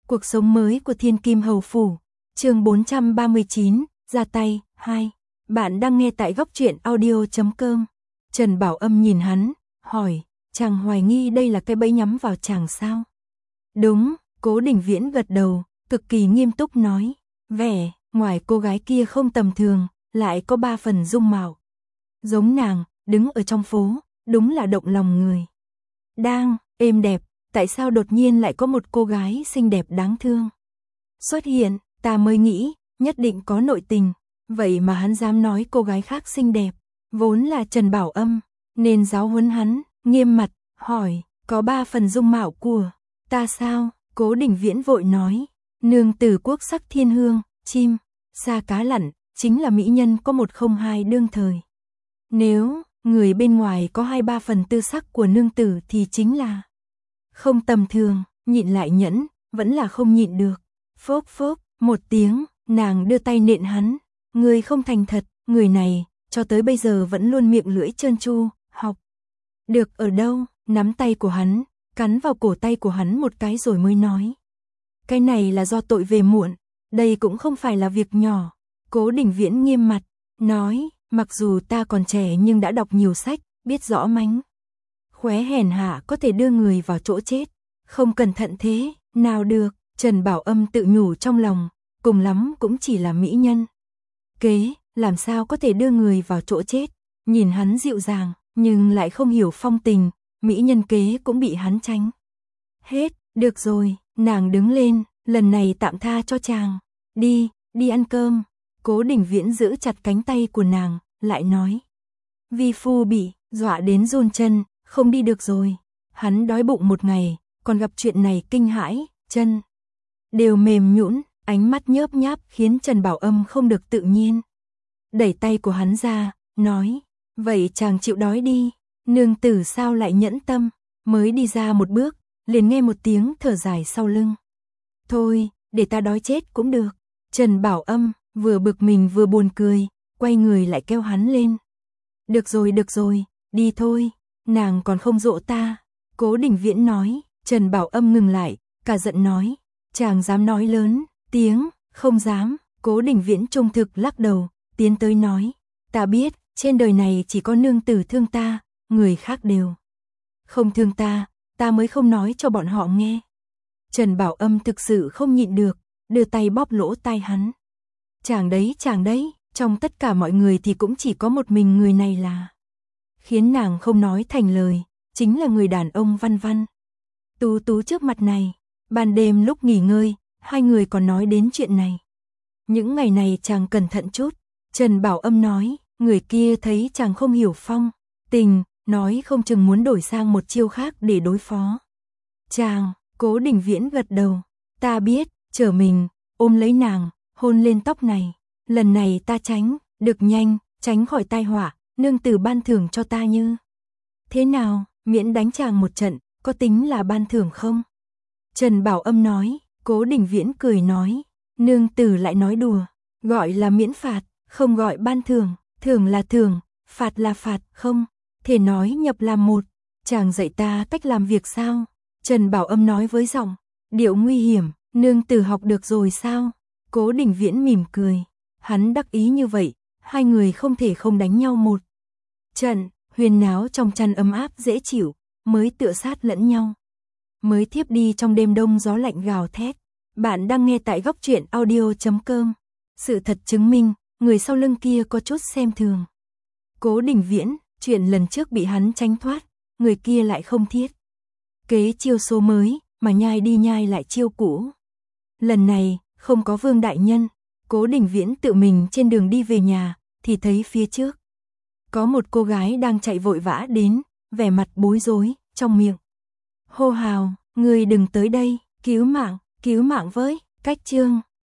Cuộc sống mới của Thiên Kim Hầu Phủ, chương 439, ra tay, 2. Bạn đang nghe tại góc truyện audio.com. Trần Bảo Âm nhìn hắn, hỏi, chàng hoài nghi đây là cái bẫy nhắm vào chàng sao? Đúng, Cố Đình Viễn gật đầu, cực kỳ nghiêm túc nói, vẻ ngoài cô gái kia không tầm thường, lại có 3 phần dung mạo. Giống nàng, đứng ở trong phố, đúng là động lòng người. Đang, êm đẹp, tại sao đột nhiên lại có một cô gái xinh đẹp đáng thương xuất hiện, ta mới nghĩ, nhất định có nội tình, vậy mà hắn dám nói cô gái khác xinh đẹp, vốn là Trần Bảo Âm, nên giáo huấn hắn, nghiêm mặt, hỏi, có 3 phần dung mạo của ta sao? Cố Đình Viễn vội nói, nương tử quốc sắc thiên hương, chim, sa cá lặn, chính là mỹ nhân có 102 đương thời. Nếu người bên ngoài có 2-3 phần tư sắc của nương tử thì chính là không tầm thường, nhịn lại nhẫn, vẫn là không nhịn được. Phốc phốc, một tiếng, nàng đưa tay nện hắn, người không thành thật, người này, cho tới bây giờ vẫn luôn miệng lưỡi trơn tru, học. Được ở đâu, nắm tay của hắn, cắn vào cổ tay của hắn một cái rồi mới nói. Cái này là do tội về muộn, đây cũng không phải là việc nhỏ. Cố Đình Viễn nghiêm mặt, nói, mặc dù ta còn trẻ nhưng đã đọc nhiều sách, biết rõ mánh khóe hèn hạ có thể đưa người vào chỗ chết, không cẩn thận thế, nào được, Trần Bảo Âm tự nhủ trong lòng, cùng lắm cũng chỉ là mỹ nhân kế, làm sao có thể đưa người vào chỗ chết, nhìn hắn dịu dàng, nhưng lại không hiểu phong tình, mỹ nhân kế cũng bị hắn tránh. Hết, được rồi, nàng đứng lên, lần này tạm tha cho chàng, đi ăn cơm. Cố Đình Viễn giữ chặt cánh tay của nàng, lại nói. Vi phu bị dọa đến run chân, không đi được rồi. Hắn đói bụng một ngày, còn gặp chuyện này kinh hãi, chân đều mềm nhũn, ánh mắt nhớp nháp khiến Trần Bảo Âm không được tự nhiên. Đẩy tay của hắn ra, nói, vậy chàng chịu đói đi, nương tử sao lại nhẫn tâm, mới đi ra một bước, liền nghe một tiếng thở dài sau lưng. Thôi, để ta đói chết cũng được. Trần Bảo Âm vừa bực mình vừa buồn cười, quay người lại kêu hắn lên. Được rồi, đi thôi, nàng còn không dỗ ta. Cố Đình Viễn nói, Trần Bảo Âm ngừng lại, cả giận nói, chàng dám nói lớn tiếng, không dám. Cố Đình Viễn trung thực lắc đầu, tiến tới nói, ta biết, trên đời này chỉ có nương tử thương ta, người khác đều không thương ta mới không nói cho bọn họ nghe. Trần Bảo Âm thực sự không nhịn được, đưa tay bóp lỗ tai hắn. Chàng đấy, trong tất cả mọi người thì cũng chỉ có một mình người này là khiến nàng không nói thành lời, chính là người đàn ông Văn Văn. Tú tú trước mặt này, ban đêm lúc nghỉ ngơi, hai người còn nói đến chuyện này. Những ngày này chàng cẩn thận chút, Trần Bảo Âm nói, người kia thấy chàng không hiểu phong tình, nói không chừng muốn đổi sang một chiêu khác để đối phó. Chàng, Cố Đình Viễn gật đầu, ta biết, trở mình, ôm lấy nàng, hôn lên tóc này, lần này ta tránh, được nhanh, tránh khỏi tai họa, nương tử ban thưởng cho ta như. Thế nào, miễn đánh chàng một trận, có tính là ban thưởng không? Trần Bảo Âm nói, Cố Đình Viễn cười nói, nương tử lại nói đùa, gọi là miễn phạt, không gọi ban thưởng, thưởng là thưởng, phạt là phạt, không thể nói nhập làm một. Chàng dạy ta cách làm việc sao? Trần Bảo Âm nói với giọng điệu nguy hiểm, nương tử học được rồi sao? Cố Đình Viễn mỉm cười, hắn đắc ý như vậy, hai người không thể không đánh nhau một trận, huyền náo trong chăn ấm áp dễ chịu, mới tựa sát lẫn nhau, mới thiếp đi trong đêm đông gió lạnh gào thét. Bạn đang nghe tại góc truyện audio.com. Sự thật chứng minh, người sau lưng kia có chút xem thường Cố Đình Viễn, chuyện lần trước bị hắn tránh thoát, người kia lại không thiết kế chiêu số mới, mà nhai đi nhai lại chiêu cũ. Lần này, không có Vương đại nhân, Cố Đình Viễn tự mình trên đường đi về nhà, thì thấy phía trước có một cô gái đang chạy vội vã đến, vẻ mặt bối rối, trong miệng hô hào, người đừng tới đây, cứu mạng với. Cách chương